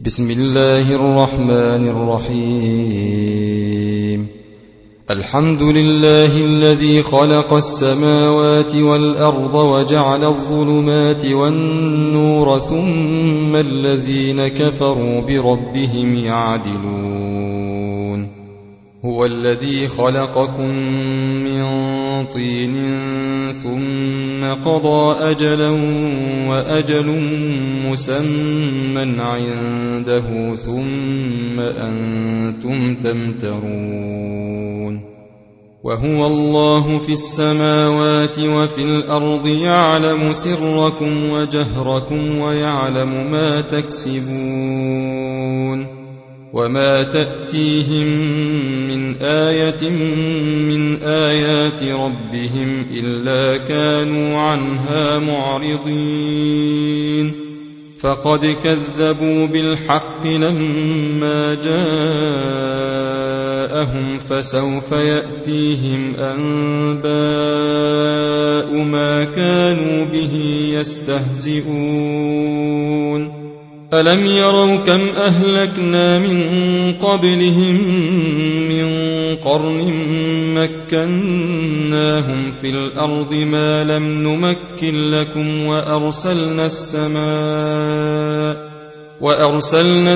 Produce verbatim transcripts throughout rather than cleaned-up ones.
بسم الله الرحمن الرحيم. الحمد لله الذي خلق السماوات والأرض وجعل الظلمات والنور ثم الذين كفروا بربهم يعدلون. هو الذي خلقكم من طين ثم قضى أجلا وأجل مسمى عنده ثم أنتم تمترون. وهو الله في السماوات وفي الأرض يعلم سركم وجهركم ويعلم ما تكسبون. وما تأتيهم من آية من آيات ربهم إلا كانوا عنها معرضين. فقد كذبوا بالحق لما جاءهم فسوف يأتيهم أنباء ما كانوا به يستهزئون. ألم يروا كم أهلكنا من قبلهم من قرن مكناهم في الأرض ما لم نمكن لكم وأرسلنا السماء وأرسلنا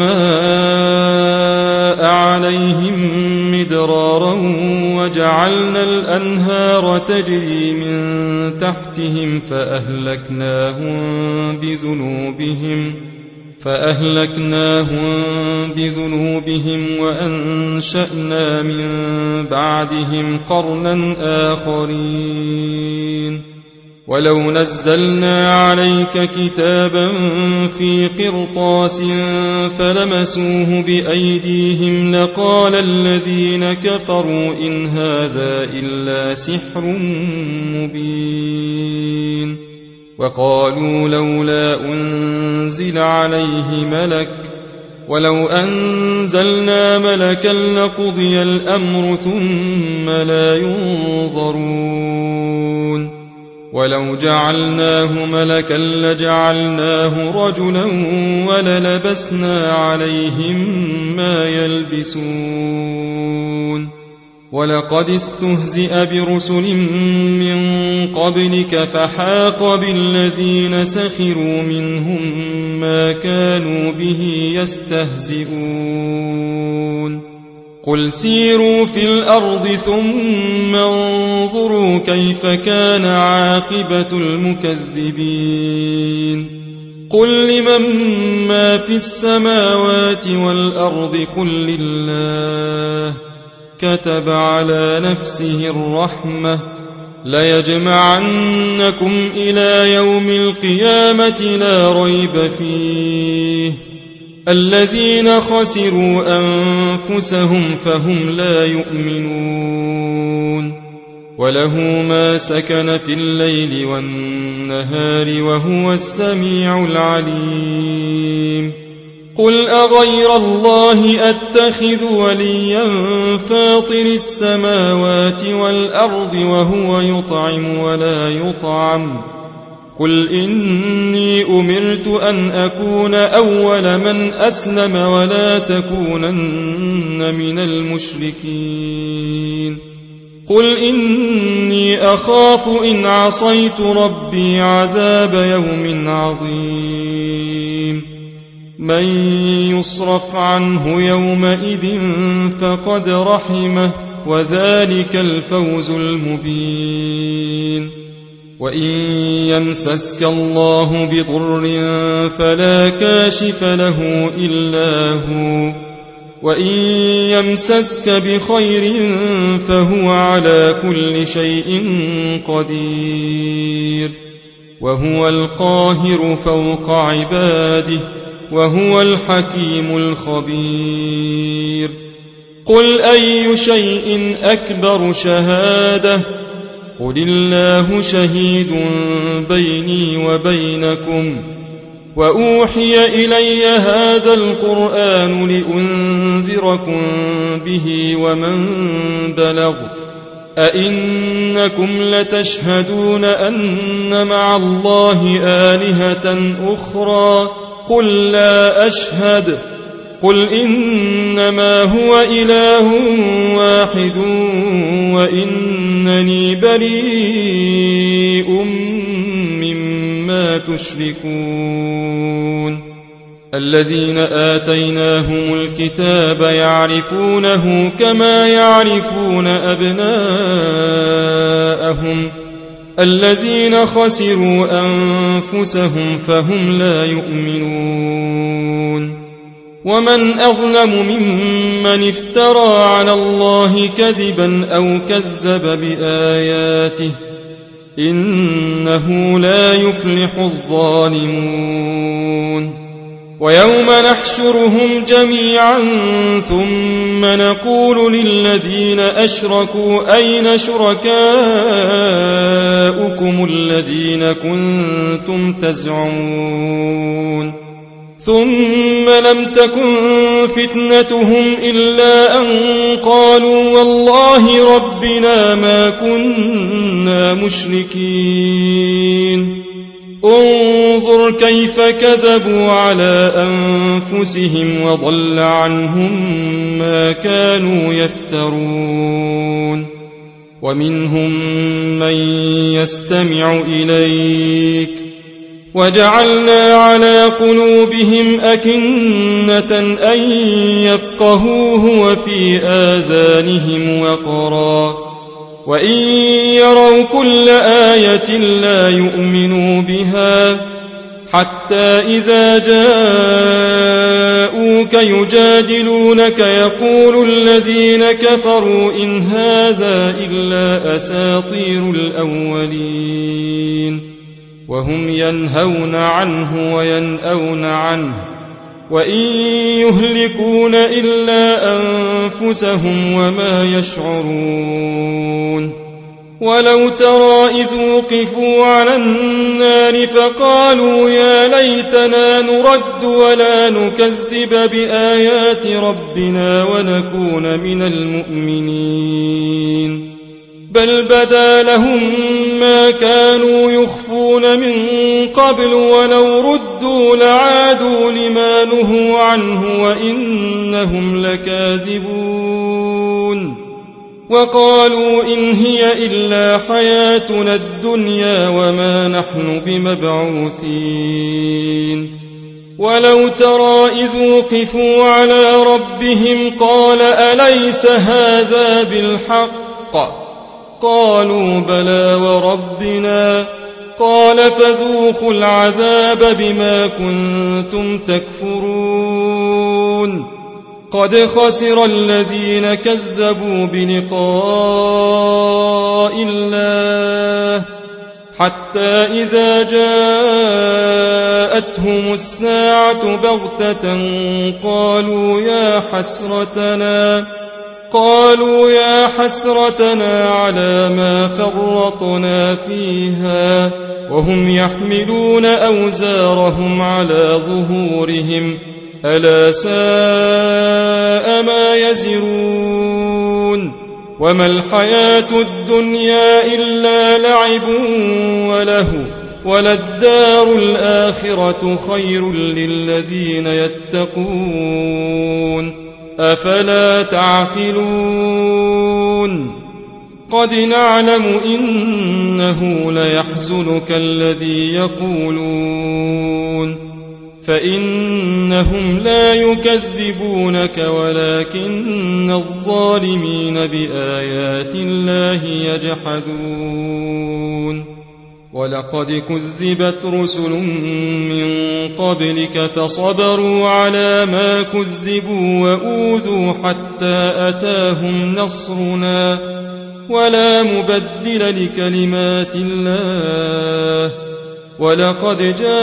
السماء عليهم مدرارا وجعلنا الأنهار تجري من تحتهم فأهلكناهم بذنوبهم فأهلكناهم بذنوبهم وأنشأنا من بعدهم قرنا آخرين. ولو نزلنا عليك كتابا في قرطاس فلمسوه بأيديهم لقال الذين كفروا إن هذا إلا سحر مبين. وقالوا لولا أنزل عليه ملك ولو أنزلنا ملكا لقضي الأمر ثم لا ينظرون. ولو جعلناه ملكا لجعلناه رجلا وللبسنا عليهم ما يلبسون. ولقد استهزئ برسل من قبلك فحاق بالذين سخروا منهم ما كانوا به يستهزئون. قل سيروا في الأرض ثم انظروا كيف كان عاقبة المكذبين. قل لمن ما في السماوات والأرض قل لله كتب على نفسه الرحمة ليجمعنكم إلى يوم القيامة لا ريب فيه. الذين خسروا أنفسهم فهم لا يؤمنون. وله ما سكن في الليل والنهار وهو السميع العليم. قل أغير الله أتخذ وليا فاطر السماوات والأرض وهو يطعم ولا يطعم. قل إني أمرت أن أكون أول من أسلم ولا تكونن من المشركين. قل إني أخاف إن عصيت ربي عذاب يوم عظيم. من يصرف عنه يومئذ فقد رحمه وذلك الفوز المبين. وإن يمسسك الله بضر فلا كاشف له إلا هو وإن يمسسك بخير فهو على كل شيء قدير. وهو القاهر فوق عباده وهو الحكيم الخبير. قل أي شيء أكبر شهادة قل الله شهيد بيني وبينكم. وأوحي إلي هذا القرآن لأنذركم به ومن بلغ. أئنكم لتشهدون أن مع الله آلهة أخرى قل لا أشهد قل إنما هو إله واحد وإنني بريء مما تشركون الذين آتيناهم الكتاب يعرفونه كما يعرفون أبناءهم الذين خسروا أنفسهم فهم لا يؤمنون ومن أظلم ممن افترى على الله كذبا أو كذب بآياته إنه لا يفلح الظالمون ويوم نحشرهم جميعا ثم نقول للذين أشركوا أين شركاؤكم الذين كنتم تزعمون ثم لم تكن فتنتهم إلا أن قالوا والله ربنا ما كنا مشركين انظر كيف كذبوا على أنفسهم وضل عنهم ما كانوا يفترون ومنهم من يستمع إليك وجعلنا على قلوبهم أكنة أن يفقهوه وفي آذانهم وقرا وإن يروا كل آية لا يؤمنوا بها حتى إذا جاءوك يجادلونك يقول الذين كفروا إن هذا إلا أساطير الأولين وهم ينهون عنه وينأون عنه وإن يهلكون إلا أنفسهم وما يشعرون ولو ترى إذ وقفوا على النار فقالوا يا ليتنا نرد ولا نكذب بآيات ربنا ونكون من المؤمنين بل بدا لهم ما كانوا يخفون من قبل ولو ردوا لعادوا لما نهوا عنه وإنهم لكاذبون وقالوا إن هي إلا حياتنا الدنيا وما نحن بمبعوثين ولو ترى إذ وقفوا على ربهم قال أليس هذا بالحق قالوا بلى وربنا قال فذوقوا العذاب بما كنتم تكفرون قد خسر الذين كذبوا بلقاء الله حتى إذا جاءتهم الساعة بغتة قالوا يا حسرتنا قالوا يا حسرتنا على ما فرطنا فيها وهم يحملون أوزارهم على ظهورهم ألا ساء ما يزرون وما الحياة الدنيا إلا لعب وله وللدار الآخرة خير للذين يتقون أفلا تعقلون قد نعلم إنه ليحزنك الذي يقولون فإنهم لا يكذبونك ولكن الظالمين بآيات الله يجحدون ولقد كذبت رسل من قبلك فصبروا على ما كذبوا وأوذوا حتى أتاهم نصرنا ولا مبدل لكلمات الله ولقد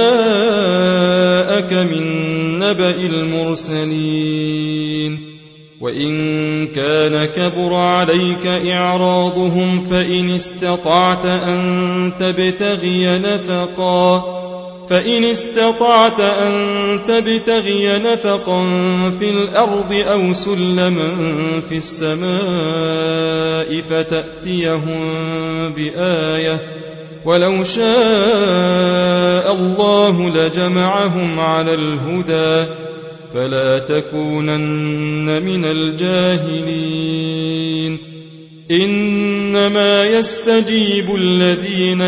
جاءك من نبأ المرسلين وإن كان كبر عليك إعراضهم فإن استطعت أن تبتغي نفقا فإن استطعت أن تبتغي نفقا في الأرض أو سلما في السماء فتأتيهم بآية ولو شاء الله لجمعهم على الهدى فلا تكونن من الجاهلين إنما يستجيب الذين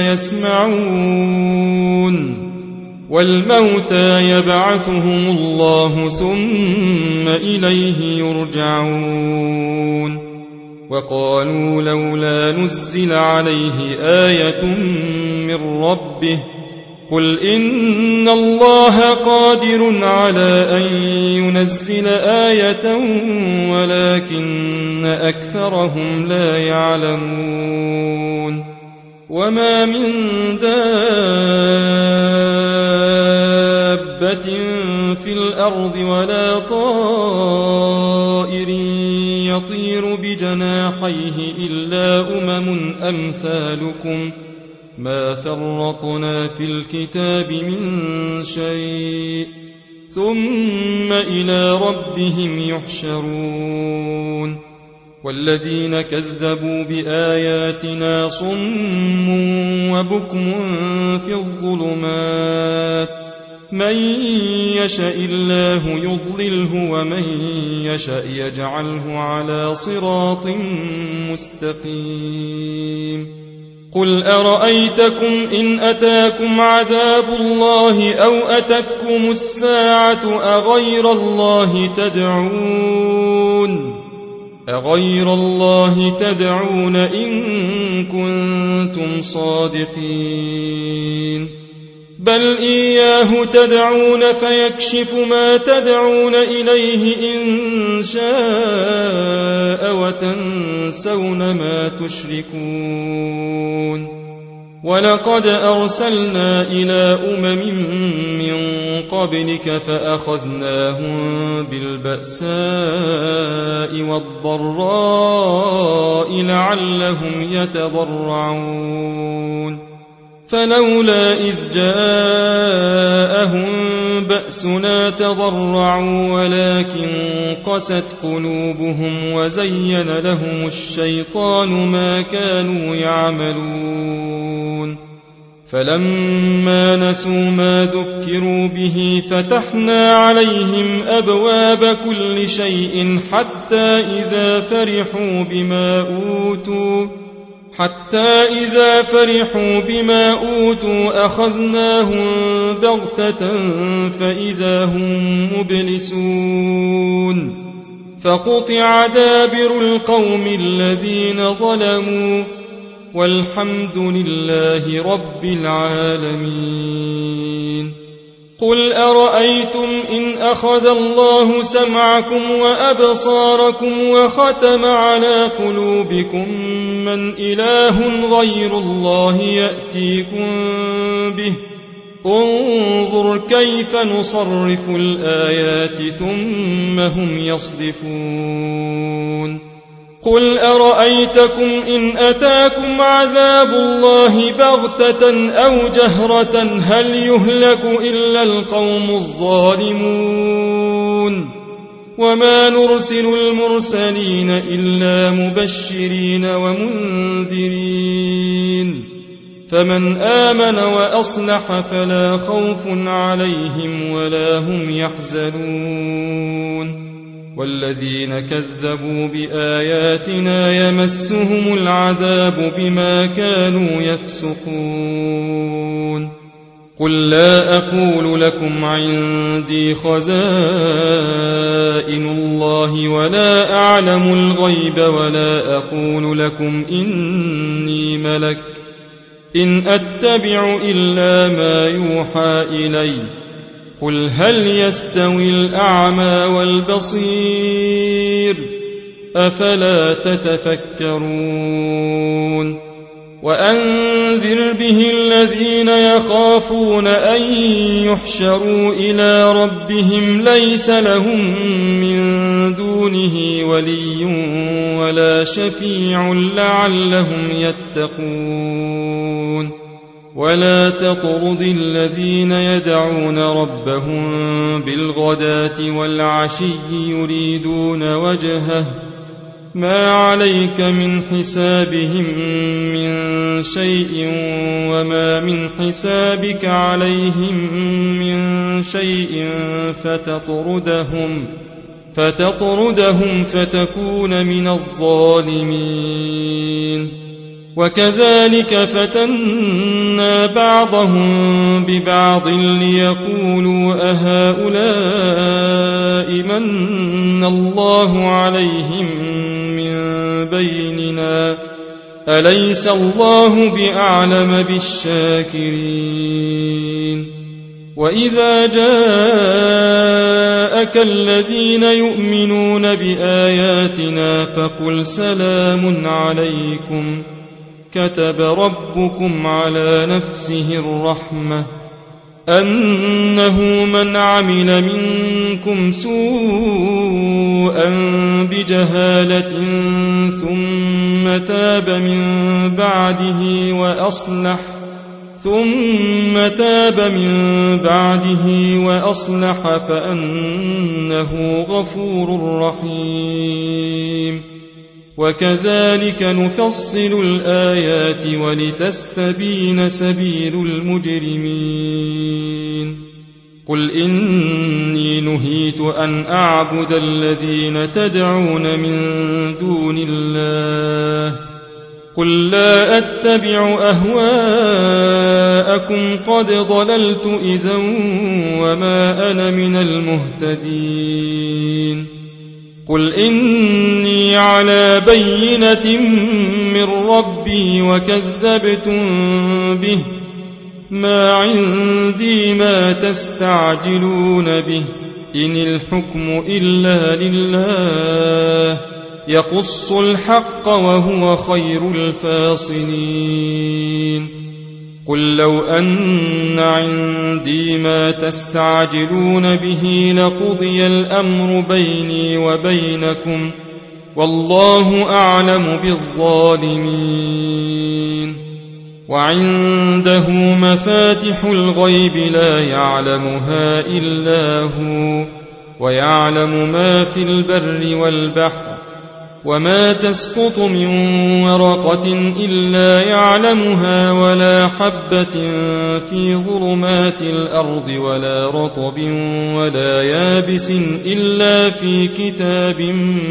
يسمعون والموتى يبعثهم الله ثم إليه يرجعون وقالوا لولا نزل عليه آية من ربه قل إن الله قادر على أن ينزل آية ولكن أكثرهم لا يعلمون وما من دابة في الأرض ولا طائر يطير بجناحيه إلا أمم أمثالكم ما فرطنا في الكتاب من شيء ثم إلى ربهم يحشرون والذين كذبوا بآياتنا صم وبكم في الظلمات من يشاء الله يضلله ومن يشاء يجعله على صراط مستقيم قل أرأيتكم إن أتاكم عذاب الله أو أتتكم الساعة أغير الله تدعون أغير الله تدعون إن كنتم صادقين بل إياه تدعون فيكشف ما تدعون إليه إن شاء وتنسون ما تشركون ولقد أرسلنا إلى أمم من قبلك فأخذناهم بالبأساء والضراء لعلهم يتضرعون فلولا إذ جاءهم بأسنا تضرعوا ولكن قست قلوبهم وزين لهم الشيطان ما كانوا يعملون فلما نسوا ما ذكروا به فتحنا عليهم أبواب كل شيء حتى إذا فرحوا بما أوتوا حتى إذا فرحوا بما أوتوا أخذناهم بغتة فإذا هم مبلسون فقطع دابر القوم الذين ظلموا والحمد لله رب العالمين قل أرأيتم إن أخذ الله سمعكم وأبصاركم وختم على قلوبكم من إله غير الله يأتيكم به انظر كيف نصرف الآيات ثم هم يصدفون قل أرأيتكم إن أتاكم عذاب الله بغتة أو جهرة هل يهلك إلا القوم الظالمون وما نرسل المرسلين إلا مبشرين ومنذرين فمن آمن وأصلح فلا خوف عليهم ولا هم يحزنون والذين كذبوا بآياتنا يمسهم العذاب بما كانوا يفسقون قل لا أقول لكم عندي خزائن الله ولا أعلم الغيب ولا أقول لكم إني ملك إن أتبع إلا ما يوحى إلي قل هل يستوي الأعمى والبصير أفلا تتفكرون وأنذر به الذين يخافون أن يحشروا إلى ربهم ليس لهم من دونه ولي ولا شفيع لعلهم يتقون ولا تطرد الذين يدعون ربهم بالغداة والعشي يريدون وجهه ما عليك من حسابهم من شيء وما من حسابك عليهم من شيء فتطردهم فتطردهم فتكون من الظالمين. وكذلك فتنا بعضهم ببعض ليقولوا أهؤلاء من الله عليهم من بيننا أليس الله بأعلم بالشاكرين. وإذا جاءك الذين يؤمنون بآياتنا فقل سلام عليكم كتب ربكم على نفسه الرحمة أنه من عمل منكم سوءا بجهالة ثم تاب من بعده وأصلح ثم تاب من بعده وأصلح فأنه غفور رحيم. وكذلك نفصل الآيات ولتستبين سبيل المجرمين. قل إني نهيت أن أعبد الذين تدعون من دون الله قل لا أتبع أهواءكم قد ضللت إذا وما أنا من المهتدين. قل إني على بينة من ربي وكذبتم به ما عندي ما تستعجلون به إن الحكم إلا لله يقص الحق وهو خير الفاصلين. قل لو أن عندي ما تستعجلون به لقضي الأمر بيني وبينكم والله أعلم بالظالمين. وعنده مفاتح الغيب لا يعلمها إلا هو ويعلم ما في البر والبحر وما تسقط من ورقة إلا يعلمها ولا حبة في ظلمات الأرض ولا رطب ولا يابس إلا في كتاب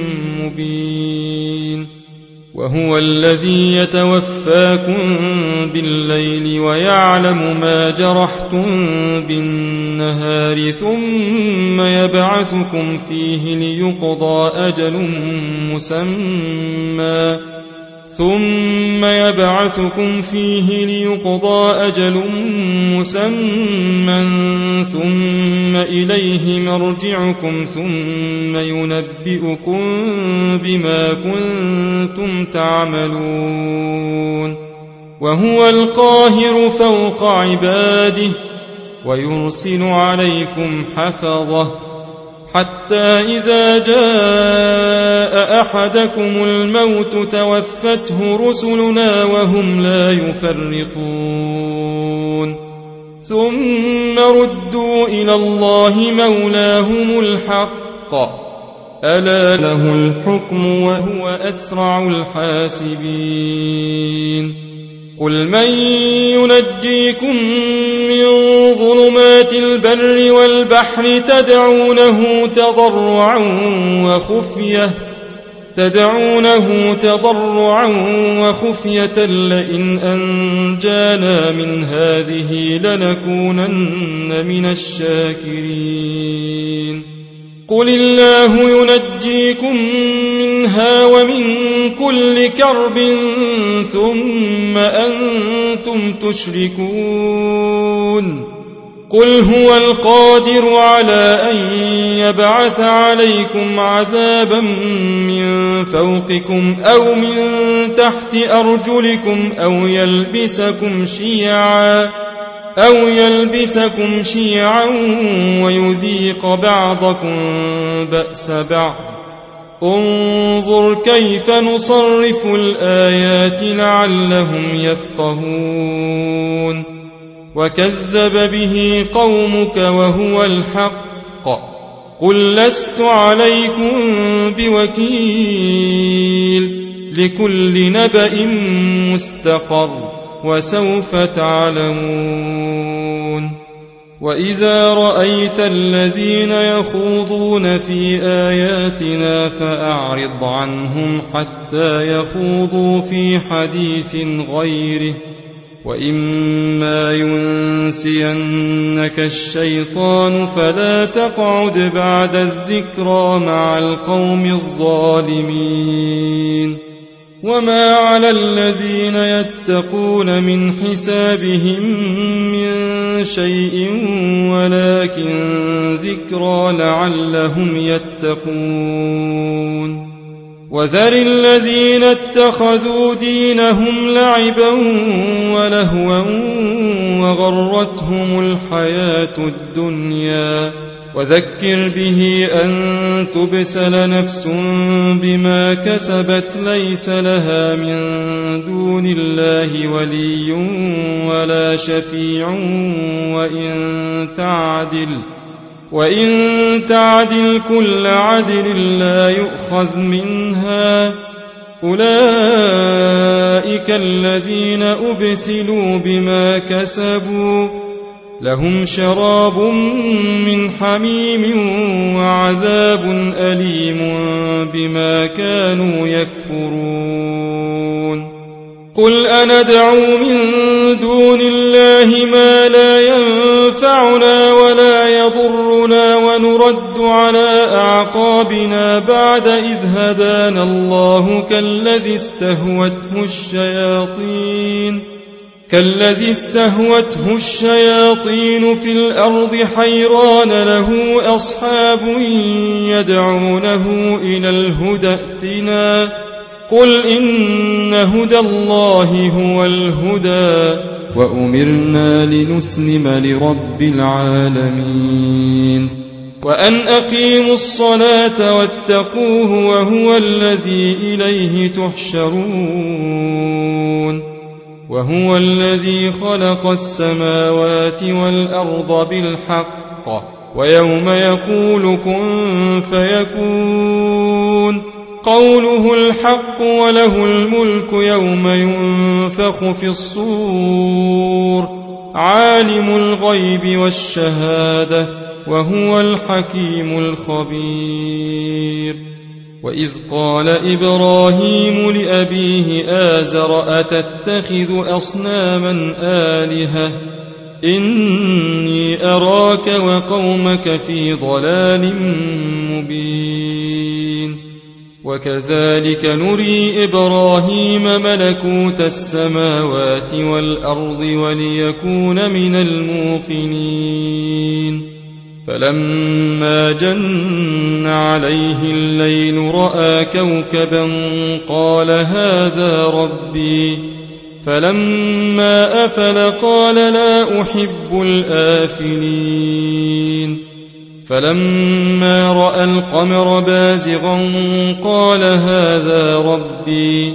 مبين. وهو الذي يتوفاكم بالليل ويعلم ما جرحتم بالنهار ثم يبعثكم فيه ليقضى أجل مسمى ثم يبعثكم فيه ليقضى أجل مسمى ثم إليه مرجعكم ثم ينبئكم بما كنتم تعملون. وهو القاهر فوق عباده ويرسل عليكم حفظه حتى إذا جاء أحدكم الموت توفته رسلنا وهم لا يفرطون ثم ردوا إلى الله مولاهم الحق ألا له الحكم وهو أسرع الحاسبين. قل من ينجيكم من ظلمات البر والبحر تدعونه تضرعا وخفية تدعونه تضرعا وخفية لئن أنجانا من هذه لنكونن من الشاكرين. قل الله ينجيكم منها ومن كل كرب ثم أنتم تشركون. قل هو القادر على أن يبعث عليكم عذابا من فوقكم أو من تحت أرجلكم أو يلبسكم شيعا أو يلبسكم شيعا ويذيق بعضكم بأس بعض. انظر كيف نصرف الآيات لعلهم يفقهون. وكذب به قومك وهو الحق قل لست عليكم بوكيل لكل نبأ مستقر وسوف تعلمون وإذا رأيت الذين يخوضون في آياتنا فأعرض عنهم حتى يخوضوا في حديث غيره وإما ينسينك الشيطان فلا تقعد بعد الذكرى مع القوم الظالمين وما على الذين يتقون من حسابهم من شيء ولكن ذكرى لعلهم يتقون وذر الذين اتخذوا دينهم لعبا ولهوا وغرتهم الحياة الدنيا وذكر به أن تبسل نفس بما كسبت ليس لها من دون الله ولي ولا شفيع وإن تعدل وإن تعدل كل عدل لا يؤخذ منها أولئك الذين أبسلوا بما كسبوا لهم شراب من حميم وعذاب أليم بما كانوا يكفرون قل أندعو من دون الله ما لا ينفعنا ولا يضرنا ونرد على أعقابنا بعد إذ هدانا الله كالذي استهوته الشياطين كالذي استهوته الشياطين في الأرض حيران له أصحاب يدعونه إلى الهدى ائتنا قل إن هدى الله هو الهدى وأمرنا لنسلم لرب العالمين وأن أقيموا الصلاة واتقوه وهو الذي إليه تحشرون وهو الذي خلق السماوات والأرض بالحق ويوم يقول كن فيكون قوله الحق وله الملك يوم ينفخ في الصور عالم الغيب والشهادة وهو الحكيم الخبير وإذ قال إبراهيم لأبيه آزر أتتخذ أصناما آلهة إني أراك وقومك في ضلال مبين وكذلك نري إبراهيم ملكوت السماوات والأرض وليكون من الموقنين فلما جن عليه الليل رأى كوكبا قال هذا ربي فلما أفل قال لا أحب الآفلين فلما رأى القمر بازغا قال هذا ربي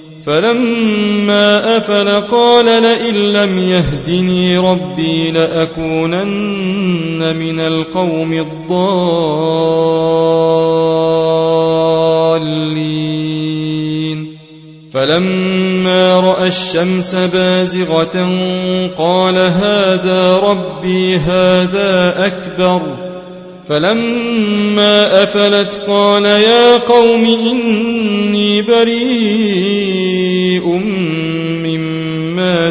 فلما أفل قال لئن لم يهدني ربي لأكونن من القوم الضالين فلما رأى الشمس بازغة قال هذا ربي هذا أكبر فلما أفلت قال يا قوم إني بريء مما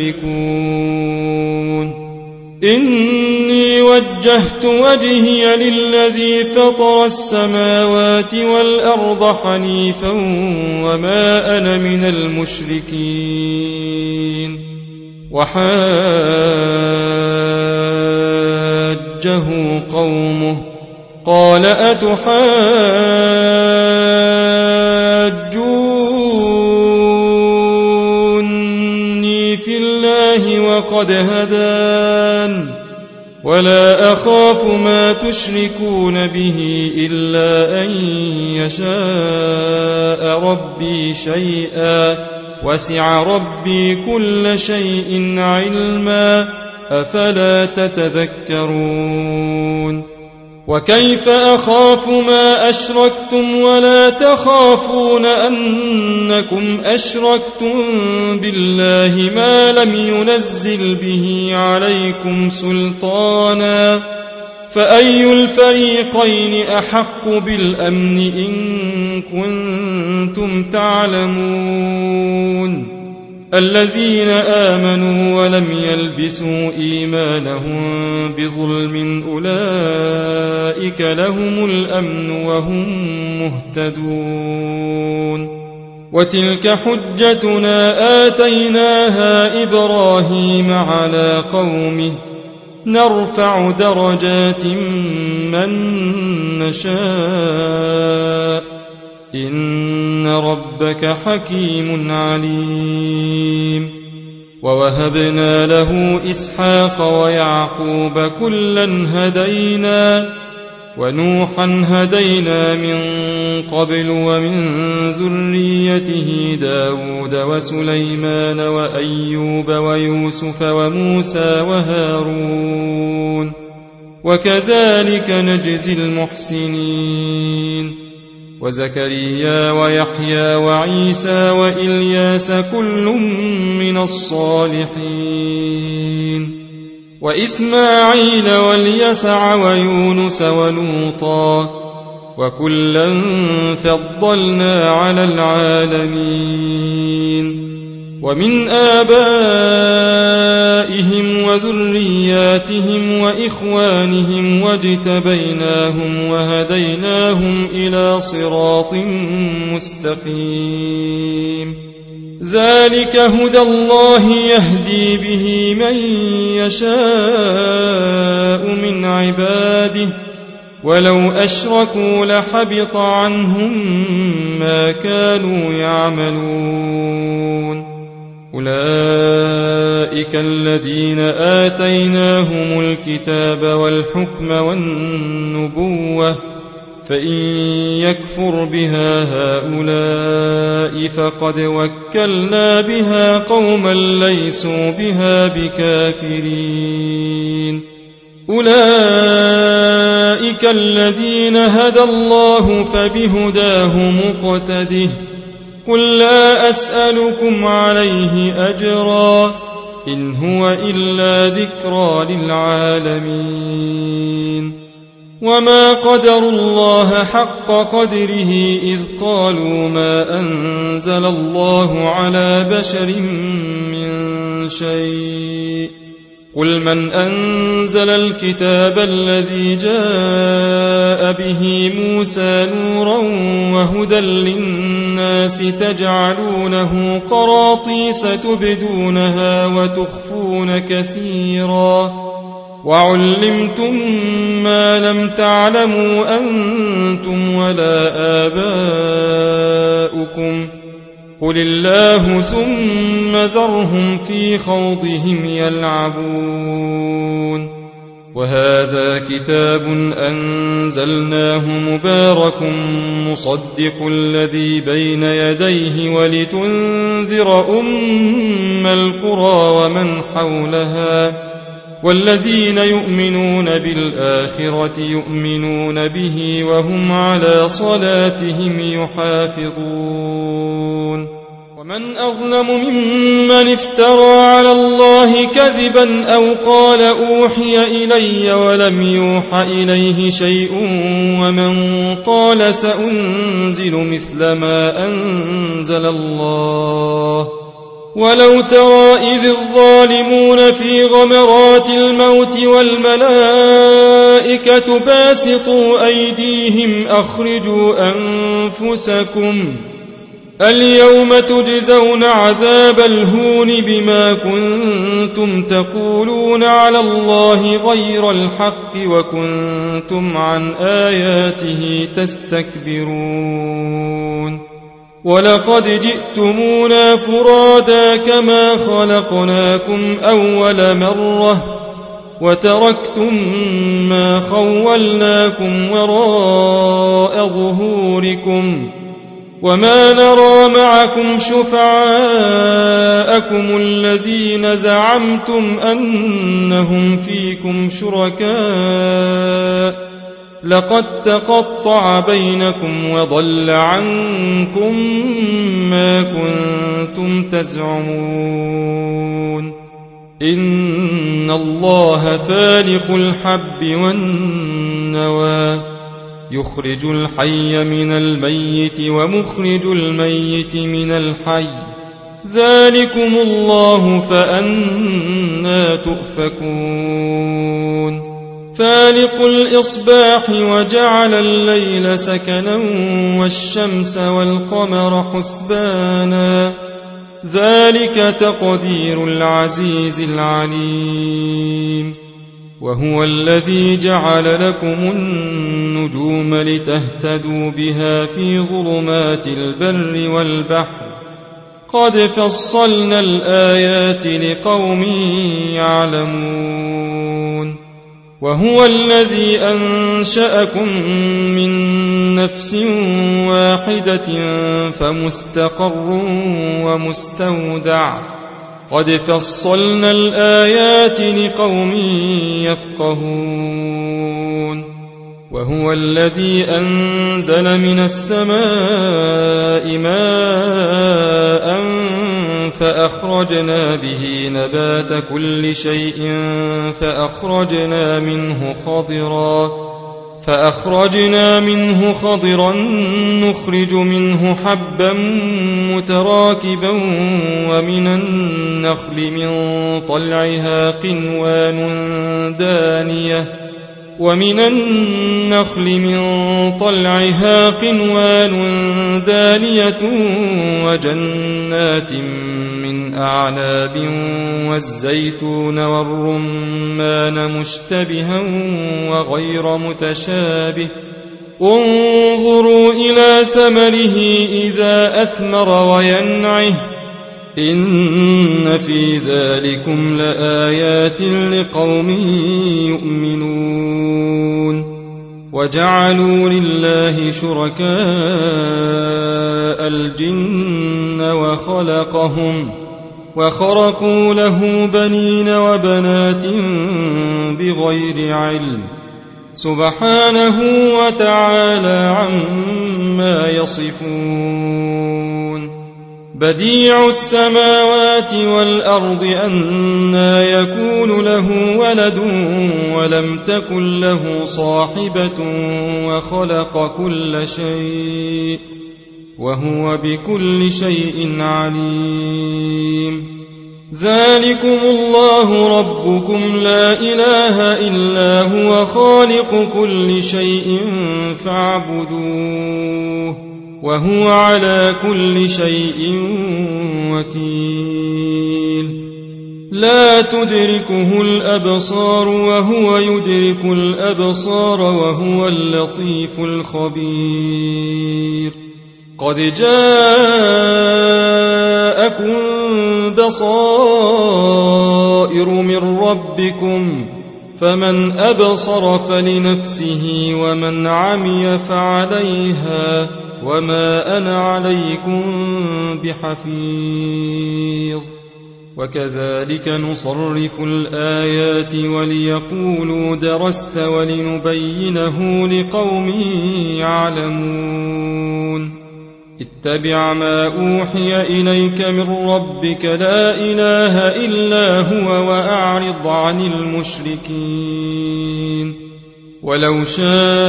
تشركون إني وجهت وجهي للذي فطر السماوات والأرض حنيفا وما أنا من المشركين وحاجه قومه قال أتحاجوني في الله وقد هدان ولا أخاف ما تشركون به إلا أن يشاء ربي شيئا وسع ربي كل شيء علما أفلا تتذكرون وكيف أخاف ما أشركتم ولا تخافون أنكم أشركتم بالله ما لم ينزل به عليكم سلطانا فأي الفريقين أحق بالأمن إن كنتم تعلمون الذين آمنوا ولم يلبسوا إيمانهم بظلم أولئك لهم الأمن وهم مهتدون وتلك حجتنا آتيناها إبراهيم على قومه نرفع درجات من نشاء إن ربك حكيم عليم ووهبنا له إسحاق ويعقوب كلا هدينا ونوحا هدينا من قبل ومن ذريته داود وسليمان وأيوب ويوسف وموسى وهارون وكذلك نجزي المحسنين وزكريا ويحيى وعيسى وإلياس كل من الصالحين وإسماعيل واليسع ويونس ولوطا وكلا فضلنا على العالمين ومن آبائهم وذرياتهم وإخوانهم واجتبيناهم وهديناهم إلى صراط مستقيم ذلك هدى الله يهدي به من يشاء من عباده ولو أشركوا لحبط عنهم ما كانوا يعملون أولئك الذين آتيناهم الكتاب والحكم والنبوة فإن يكفر بها هؤلاء فقد وكلنا بها قوما ليسوا بها بكافرين أولئك الذين هدى الله فبهداه مقتده قل لا أسألكم عليه أجرا إن هو إلا ذكرى للعالمين وما قدروا الله حق قدره إذ قالوا ما أنزل الله على بشر من شيء قل من أنزل الكتاب الذي جاء به موسى نورا وهدى للناس تجعلونه قراطيس تبدونها وتخفون كثيرا وعلمتم ما لم تعلموا أنتم ولا آباؤكم قل الله ثم ذرهم في خوضهم يلعبون وهذا كتاب أنزلناه مبارك مصدق الذي بين يديه ولتنذر أم القرى ومن حولها والذين يؤمنون بالآخرة يؤمنون به وهم على صلاتهم يحافظون ومن أظلم ممن افترى على الله كذبا أو قال أوحي إلي ولم يوح إليه شيء ومن قال سأنزل مثل ما أنزل الله ولو ترى إذ الظالمون في غمرات الموت والملائكة باسطوا أيديهم أخرجوا أنفسكم اليوم تجزون عذاب الهون بما كنتم تقولون على الله غير الحق وكنتم عن آياته تستكبرون ولقد جئتمونا فرادا كما خلقناكم أول مرة وتركتم ما خولناكم وراء ظهوركم وما نرى معكم شفعاءكم الذين زعمتم أنهم فيكم شركاء لقد تقطع بينكم وضل عنكم ما كنتم تزعمون إن الله فالق الحب والنوى يخرج الحي من الميت ومخرج الميت من الحي ذلكم الله فأنى تؤفكون فالق الإصباح وجعل الليل سكنا والشمس والقمر حسبانا ذلك تقدير العزيز العليم وهو الذي جعل لكم النجوم لتهتدوا بها في ظلمات البر والبحر قد فصلنا الآيات لقوم يعلمون وهو الذي أنشأكم من نفس واحدة فمستقر ومستودع قد فصلنا الآيات لقوم يفقهون وهو الذي أنزل من السماء ماء فأخرجنا به نبات كل شيء فأخرجنا منه خضرا فأخرجنا منه خضرا نخرج منه حبا متراكبا ومن النخل من طلعها قنوان دانية ومن النخل من طلعها قنوان دانية وجنات من أعناب والزيتون والرمان مشتبها وغير متشابه انظروا إلى ثمره إذا أثمر وينعه إن في ذلكم لآيات لقوم يؤمنون وجعلوا لله شركاء الجن وخلقهم وخرقوا له بنين وبنات بغير علم سبحانه وتعالى عما يصفون بديع السماوات والأرض أنى يكون له ولد ولم تكن له صاحبة وخلق كل شيء وهو بكل شيء عليم ذلكم الله ربكم لا إله إلا هو خالق كل شيء فاعبدوه وهو على كل شيء وكيل لا تدركه الأبصار وهو يدرك الأبصار وهو اللطيف الخبير قد جاءكم بصائر من ربكم فمن أبصر فلنفسه ومن عمي فعليها وما أنا عليكم بحفيظ وكذلك نصرف الآيات وليقولوا درست ولنبينه لقوم يعلمون اتبع ما أوحي إليك من ربك لا إله إلا هو وأعرض عن المشركين ولو شاء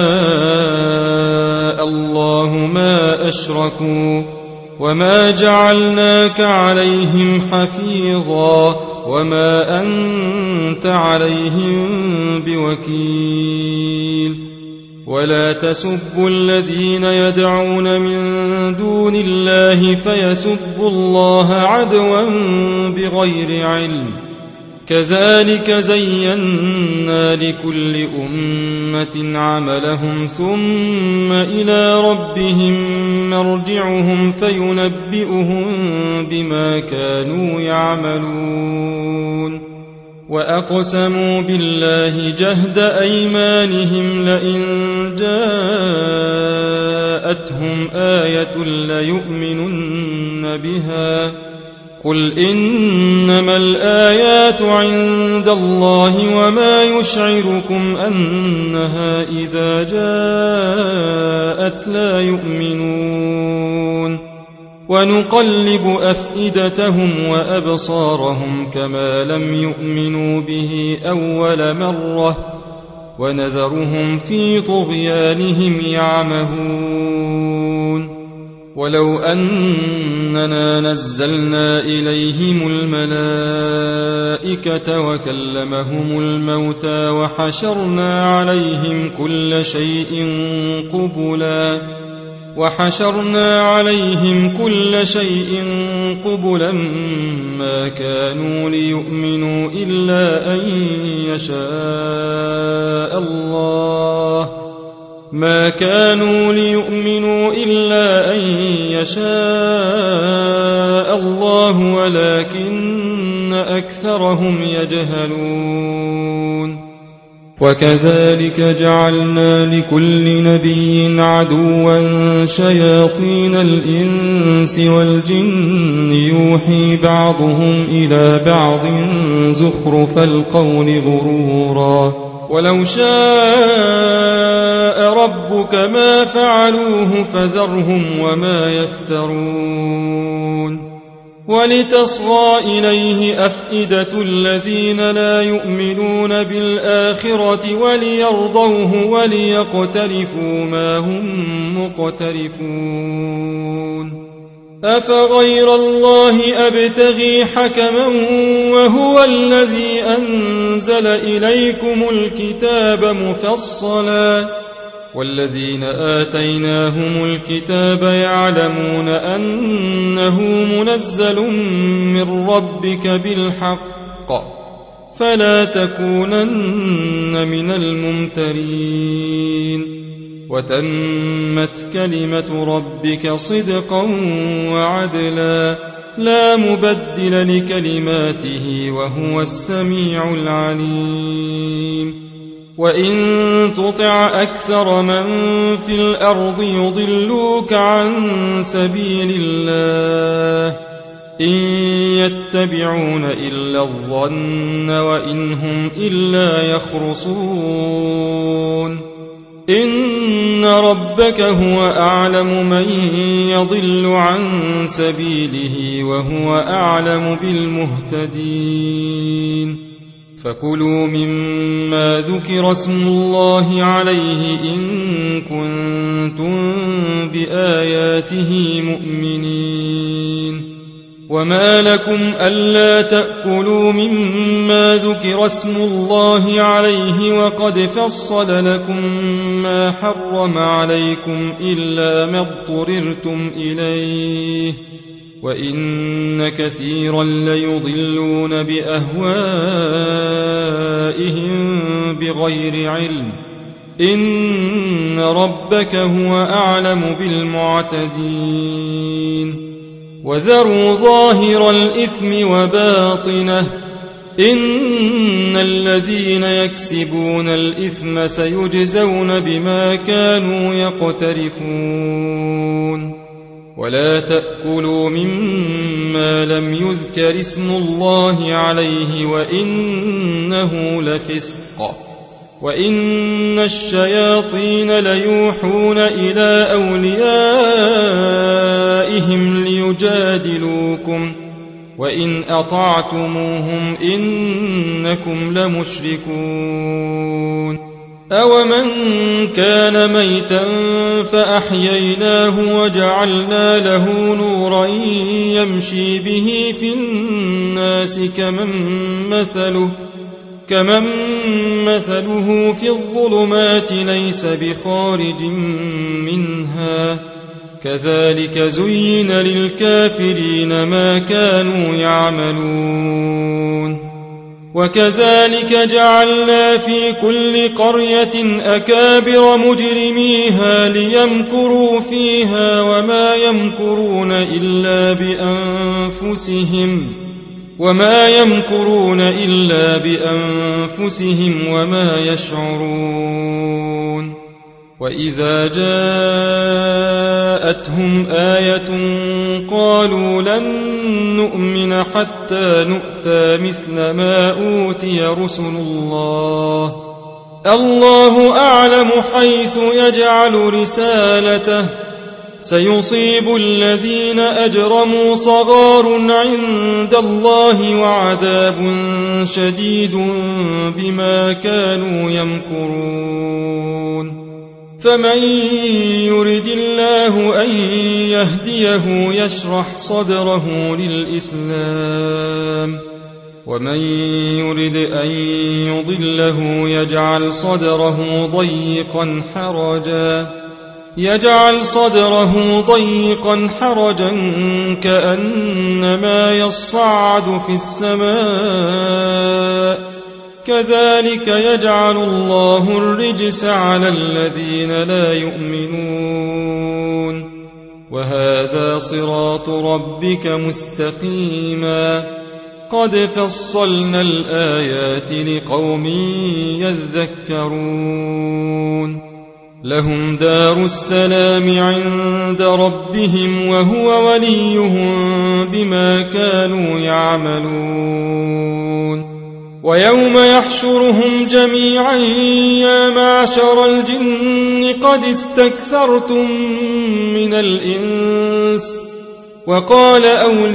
الله ما أشركوا وما جعلناك عليهم حفيظا وما أنت عليهم بوكيل ولا تسبوا الذين يدعون من دون الله فيسبوا الله عدوا بغير علم كذلك زينا لكل أمة عملهم ثم إلى ربهم مرجعهم فينبئهم بما كانوا يعملون وأقسموا بالله جهد أيمانهم لئن جاءتهم آية ليؤمنن بها قل إنما الآيات عند الله وما يشعركم أنها إذا إذا جاءت لا يؤمنون ونقلب أفئدتهم وأبصارهم كما لم يؤمنوا به أول مرة ونذرهم في طغيانهم يعمهون ولو أننا نزلنا إليهم الملائكة وكلمهم الموتى وحشرنا عليهم كل شيء قبلا وحشرنا عليهم كل شيء قبلا ما كانوا ليؤمنوا إلا أن يشاء الله ما كانوا ليؤمنوا إلا أن يشاء الله ولكن أكثرهم يجهلون وكذلك جعلنا لكل نبي عدوا شياطين الإنس والجن يوحي بعضهم إلى بعض زخرف القول غرورا ولو شاء ربك ما فعلوه فذرهم وما يفترون ولتصغى إليه أفئدة الذين لا يؤمنون بالآخرة وليرضوه وليقترفوا ما هم مقترفون أفغير الله أبتغي حكما وهو الذي أنزل إليكم الكتاب مفصلا والذين آتيناهم الكتاب يعلمون أنه منزل من ربك بالحق فلا تكونن من الممترين وتمت كلمة ربك صدقا وعدلا لا مبدل لكلماته وهو السميع العليم وإن تطع أكثر من في الأرض يضلوك عن سبيل الله إن يتبعون إلا الظن وإن هم إلا يخرصون إن ربك هو أعلم من يضل عن سبيله وهو أعلم بالمهتدين فكلوا مما ذكر اسم الله عليه إن كنتم بآياته مؤمنين وما لكم ألا تأكلوا مما ذكر اسم الله عليه وقد فصل لكم ما حرم عليكم إلا ما اضطررتم إليه وإن كثيرا ليضلون بأهوائهم بغير علم إن ربك هو أعلم بالمعتدين وذروا ظاهر الإثم وباطنه إن الذين يكسبون الإثم سيجزون بما كانوا يقترفون ولا تأكلوا مما لم يذكر اسم الله عليه وإنه لفسق وإن الشياطين ليوحون إلى أوليائهم ليجادلوكم وإن أطعتموهم إنكم لمشركون أومن كان ميتا فأحييناه وجعلنا له نورا يمشي به في الناس كمن مثله كمن مثله في الظلمات ليس بخارج منها كذلك زين للكافرين ما كانوا يعملون وكذلك جعلنا في كل قرية أكابر مجرميها ليمكروا فيها وما يمكرون إلا بأنفسهم وما يمكرون إلا بأنفسهم وما يشعرون وإذا جاءتهم آية قالوا لن نؤمن حتى نؤتى مثل ما أوتي رسل الله الله أعلم حيث يجعل رسالته سيصيب الذين أجرموا صغار عند الله وعذاب شديد بما كانوا يمكرون فمن يرد الله أن يهديه يشرح صدره للإسلام ومن يرد أن يضله يجعل صدره ضيقا حرجا يجعل صدره ضيقا حرجا كأنما يصعد في السماء كذلك يجعل الله الرجس على الذين لا يؤمنون وهذا صراط ربك مستقيما قد فصلنا الآيات لقوم يذكرون لهم دار السلام عند ربهم وهو وليهم بما كانوا يعملون ويوم يحشرهم جميعا يا معشر الجن قد استكثرتم من الإنس وقال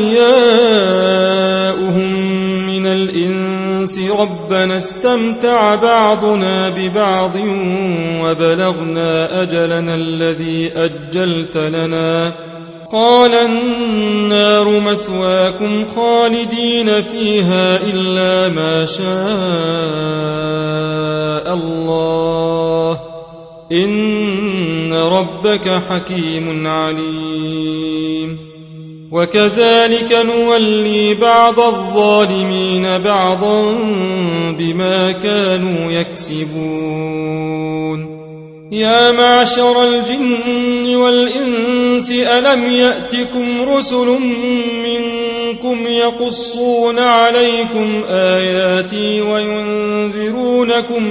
أولياؤهم من الإنس ربنا استمتع بعضنا ببعض وبلغنا أجلنا الذي أجلت لنا قال النار مثواكم خالدين فيها إلا ما شاء الله إن ربك حكيم عليم وكذلك نولي بعض الظالمين بعضا بما كانوا يكسبون يا معشر الجن والإنس ألم يأتكم رسل منكم يقصون عليكم آياتي وينذرونكم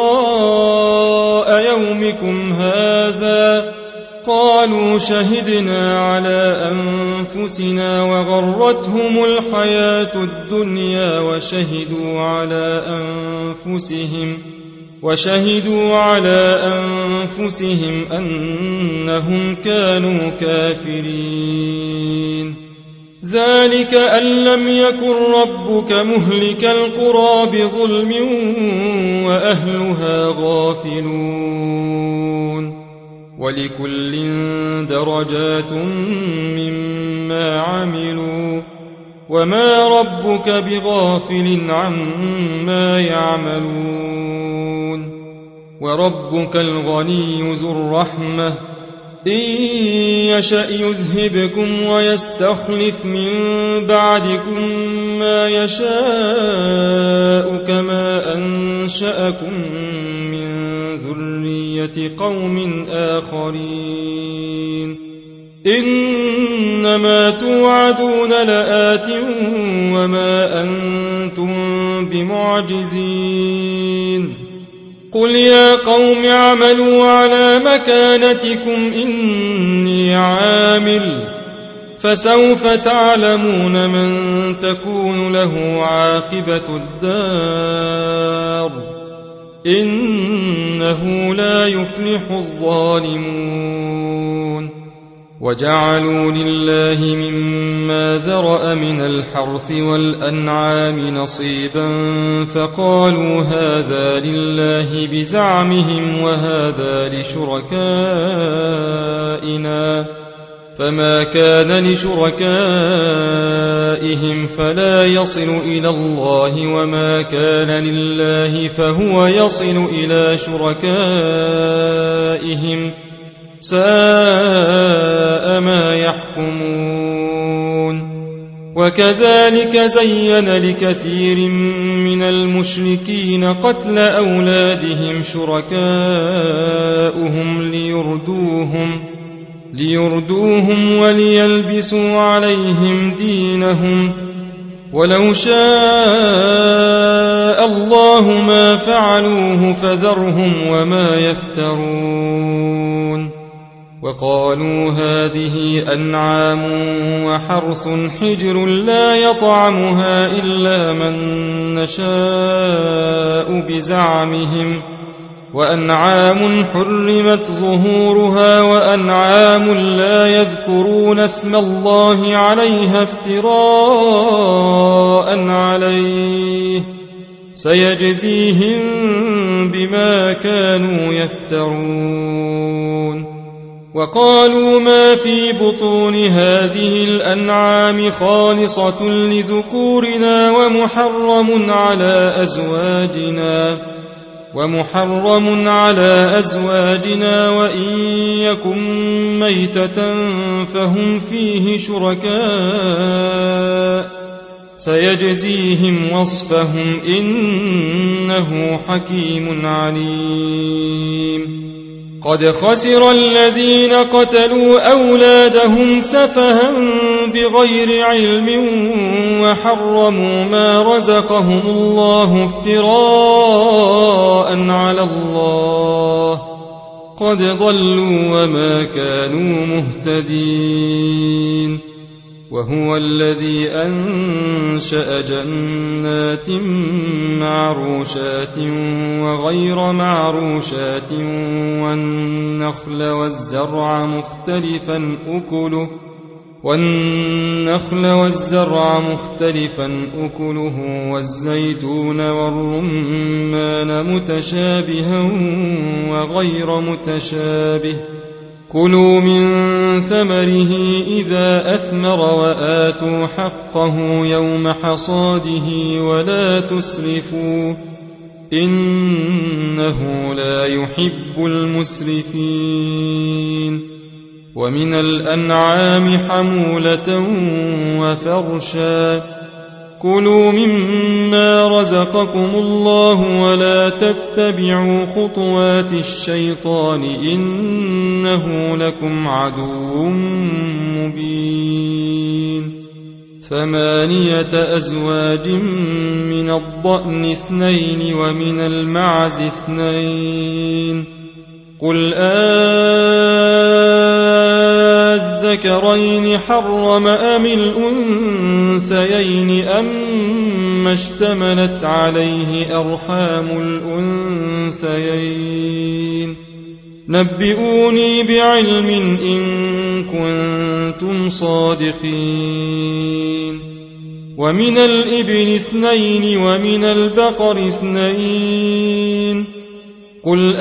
لقاء يومكم هذا قالوا شهدنا على أنفسنا وغرتهم الحياة الدنيا وشهدوا على أنفسهم وشهدوا على أنفسهم أنهم كانوا كافرين ذلك أن لم يكن ربك مهلك القرى بظلم وأهلها غافلون ولكل درجات مما عملوا وما ربك بغافل عما يعملون وربك الغني ذو الرحمة إن يشأ يذهبكم ويستخلف من بعدكم ما يشاء كما أنشأكم من ذرية قوم آخرين إنما توعدون لآت وما أنتم بمعجزين قل يا قوم اعملوا على مكانتكم إني عامل فسوف تعلمون من تكون له عاقبة الدار إنه لا يفلح الظالمون وجعلوا لله مما ذرأ من الحرث والأنعام نصيبا فقالوا هذا لله بزعمهم وهذا لشركائنا فما كان لشركائهم فلا يصل إلى الله وما كان لله فهو يصل إلى شركائهم ساء ما يحكمون وكذلك زين لكثير من المشركين قتل أولادهم شركاؤهم ليردوهم ليردوهم وليلبسوا عليهم دينهم ولو شاء الله ما فعلوه فذرهم وما يفترون وقالوا هذه أنعام وحرث حجر لا يطعمها إلا من نشاء بزعمهم وأنعام حرمت ظهورها وأنعام لا يذكرون اسم الله عليها افتراء عليه سيجزيهم بما كانوا يفترون. وقالوا ما في بطون هذه الأنعام خالصة لذكورنا ومحرم على أزواجنا ومحرم على أزواجنا وإن يكن ميتة فهم فيه شركاء سيجزيهم وصفهم إنه حكيم عليم. قد خسر الذين قتلوا أولادهم سفها بغير علم وحرموا ما رزقهم الله افتراء على الله قد ضلوا وما كانوا مهتدين. وهو الذي أنشأ جنات معروشات وغير معروشات والنخل والزرع مختلفا أكله والنخل والزرع مختلفا أكله والزيتون والرمان متشابها وغير متشابه كلوا من ثمره إذا أثمر وآتوا حقه يوم حصاده ولا تسرفوا إنه لا يحب المسرفين. ومن الأنعام حمولة وفرشا كلوا مما رزقكم الله ولا تتبعوا خطوات الشيطان إنه لكم عدو مبين. ثمانية أزواج من الضأن اثنين ومن المعز اثنين قل أذكرين حرم أم الأنثيين أم اشتملت عليه أرحام الأنثيين نبئوني بعلم إن كنتم صادقين. ومن الإبل اثنين ومن البقر اثنين قل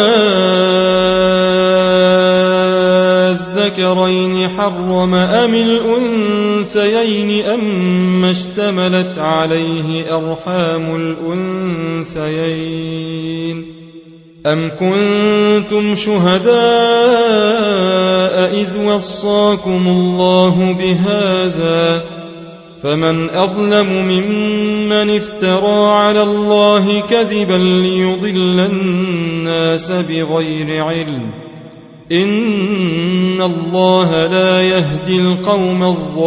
أذكرين حرم أم الأنثيين أم اشتملت عليه أرحام الأنثيين أم كنتم شهداء إذ وصاكم الله بهذا فمن أظلم ممن افترى على الله كذبا ليضل الناس بغير علم إن الله لا يهدي القوم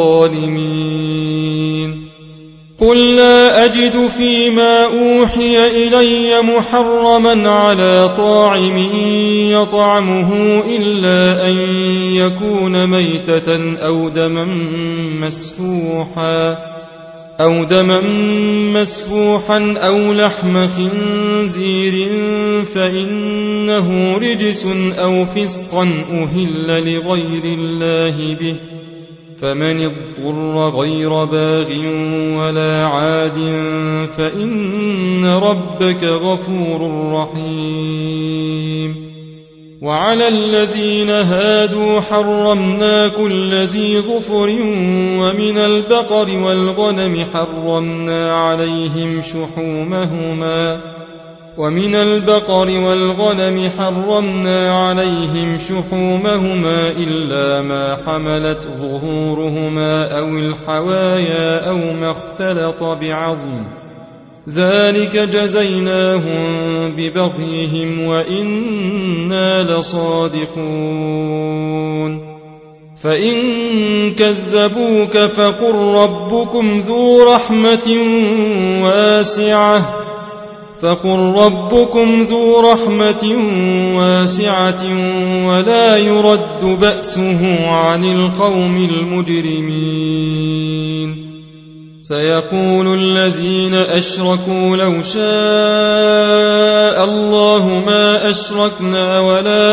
الظالمين. قل لا أجد فيما أوحي إلي محرما على طاعم يطعمه إلا أن يكون ميتة أو دما مسفوحا أو دما مسفوحا أو لحم خنزير فإنه رجس أو فسقا أهل لغير الله به فمن اضطر غير باغ ولا عاد فإن ربك غفور رحيم. وعلى الذين هادوا حرمنا كل ذي ظفر ومن البقر والغنم حرمنا عليهم شحومهما ومن البقر والغنم حرمنا عليهم شحومهما إلا ما حملت ظهورهما أو الحوايا أو ما اختلط بعظم ذلك جزيناهم ببغيهم وإنا لصادقون. فإن كذبوك فقل ربكم ذو رحمة واسعة فقل ربكم ذو رحمة واسعة ولا يرد بأسه عن القوم المجرمين. سيقول الذين أشركوا لو شاء الله ما أشركنا ولا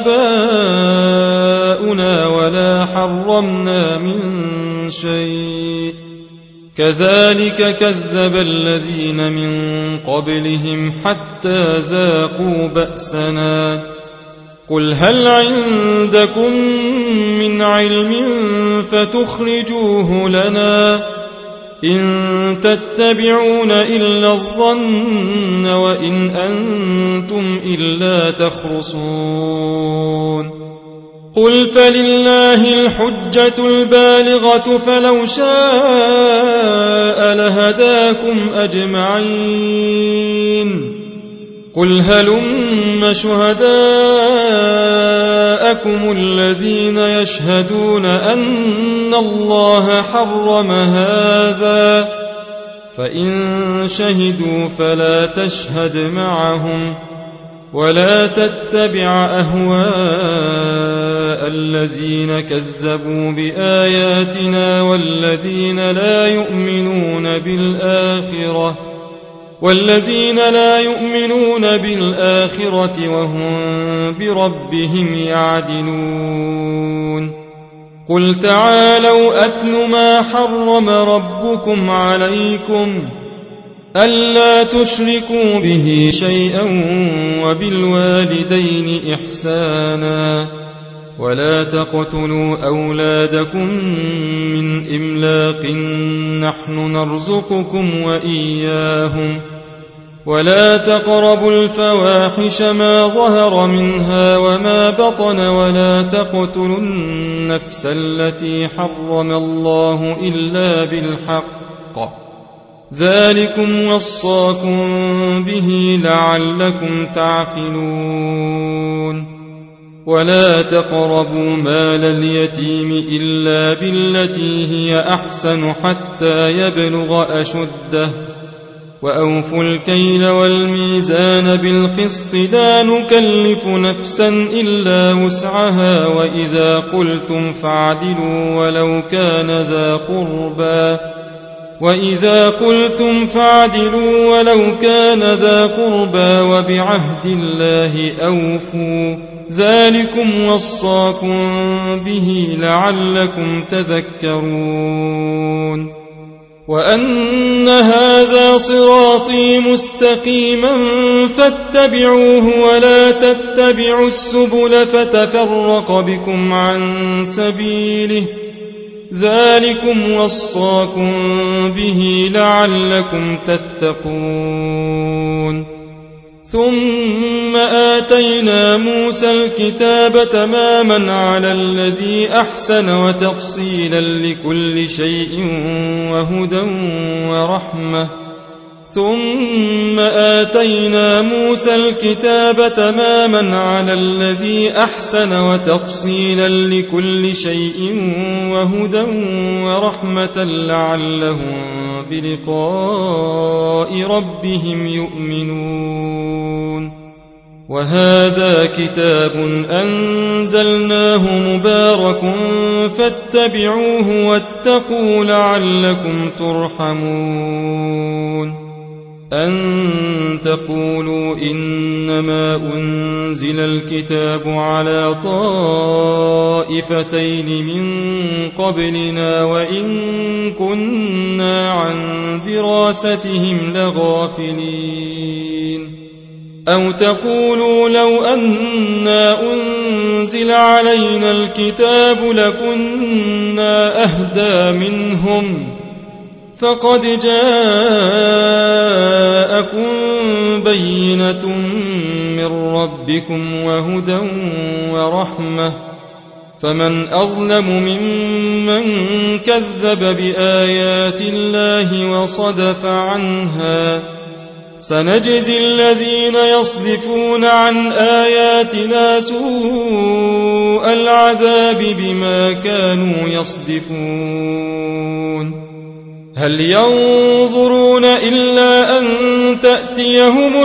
آباؤنا ولا حرمنا من شيء كذلك كذب الذين من قبلهم حتى ذاقوا بأسنا قل هل عندكم من علم فتخرجوه لنا إن تتبعون إلا الظن وإن أنتم إلا تخرصون قل فلله الحجة البالغة فلو شاء لهداكم أجمعين قل هلم شهداءكم الذين يشهدون أن الله حرم هذا فإن شهدوا فلا تشهد معهم ولا تتبع أهواء الذين كذبوا بآياتنا والذين لا يؤمنون بالآخرة والذين لا يؤمنون بالآخرة وهم بربهم يعدلون قل تعالوا أتل ما حرم ربكم عليكم ألا تشركوا به شيئا وبالوالدين إحسانا ولا تقتلوا أولادكم من إملاق نحن نرزقكم وإياهم ولا تقربوا الفواحش ما ظهر منها وما بطن ولا تقتلوا النفس التي حرم الله إلا بالحق ذلكم وصاكم به لعلكم تعقلون ولا تقربوا مال اليتيم إلا بالتي هي أحسن حتى يبلغ أشده وأوفوا الكيل والميزان بالقسط لا نكلف نفسا إلا وسعها وإذا قلتم فاعدلوا ولو كان ذا قربى وإذا قلتم فاعدلوا ولو كان ذا قربى وبعهد الله أوفوا ذلكم وصاكم به لعلكم تذكرون وأن هذا صراطي مستقيما فاتبعوه ولا تتبعوا السبل فتفرق بكم عن سبيله ذلكم وصاكم به لعلكم تتقون ثم آتينا موسى الكتاب تماما على الذي أحسن وتفصيلا لكل شيء وهدى ورحمة ثم آتينا موسى الكتاب تماما على الذي أحسن وتفصيلا لكل شيء وهدى ورحمة لعلهم بلقاء ربهم يؤمنون وهذا كتاب أنزلناه مبارك فاتبعوه واتقوا لعلكم ترحمون أن تقولوا إنما أنزل الكتاب على طائفتين من قبلنا وإن كنا عن دراستهم لغافلين أو تقولوا لو أنا أنزل علينا الكتاب لكنا أهدى منهم فقد جاءكم بينة من ربكم وهدى ورحمة فمن أظلم ممن كذب بآيات الله وصدف عنها سنجزي الذين يصدفون عن آياتنا سوء العذاب بما كانوا يصدفون هل ينظرون إلا أن تأتيهم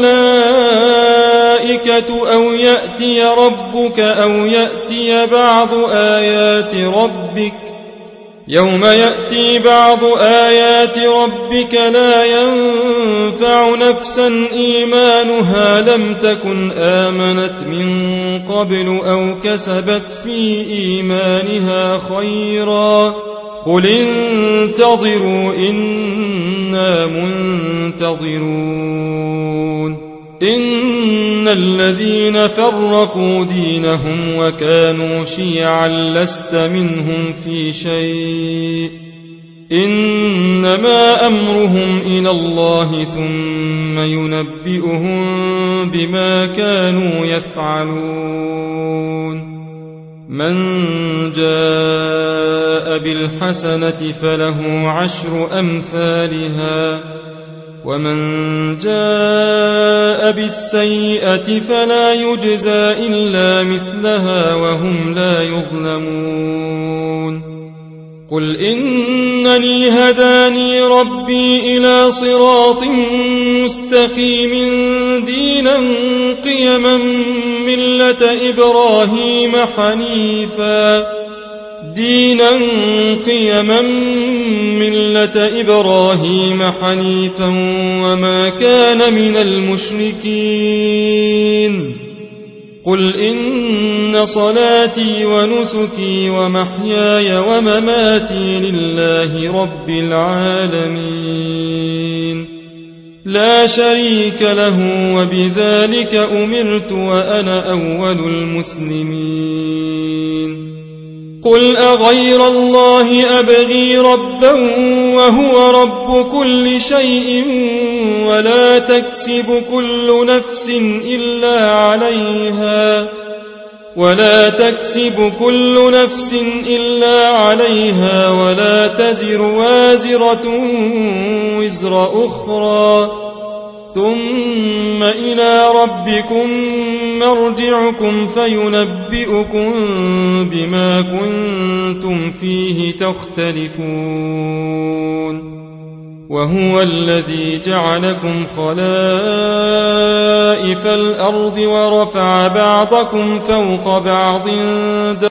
الملائكة أو يأتي ربك أو يأتي بعض آيات ربك يوم يأتي بعض آيات ربك لا ينفع نفسا إيمانها لم تكن آمنت من قبل أو كسبت في إيمانها خيرا قل انتظروا إنا منتظرون إن الذين فرقوا دينهم وكانوا شيعا لست منهم في شيء إنما أمرهم إلى الله ثم ينبئهم بما كانوا يفعلون من جاء بالحسنة فله عشر أمثالها ومن جاء بالسيئة فلا يجزى إلا مثلها وهم لا يظلمون قل إنني هداني ربي إلى صراط مستقيم دينا قيما ملة إبراهيم حنيفا دينا قيما ملة إبراهيم حنيفا وما كان من المشركين قل إن صلاتي ونسكي ومحياي ومماتي لله رب العالمين لا شريك له وبذلك أمرت وأنا أول المسلمين قل أغير الله أبغي ربا وهو رب كل شيء ولا تكسب كل نفس إلا عليها ولا تكسب كل نفس إلا عليها ولا تزر وازرة وزر أخرى ثم إلى ربكم مرجعكم فينبئكم بما كنتم فيه تختلفون وهو الذي جعلكم خلائف الأرض ورفع بعضكم فوق بعض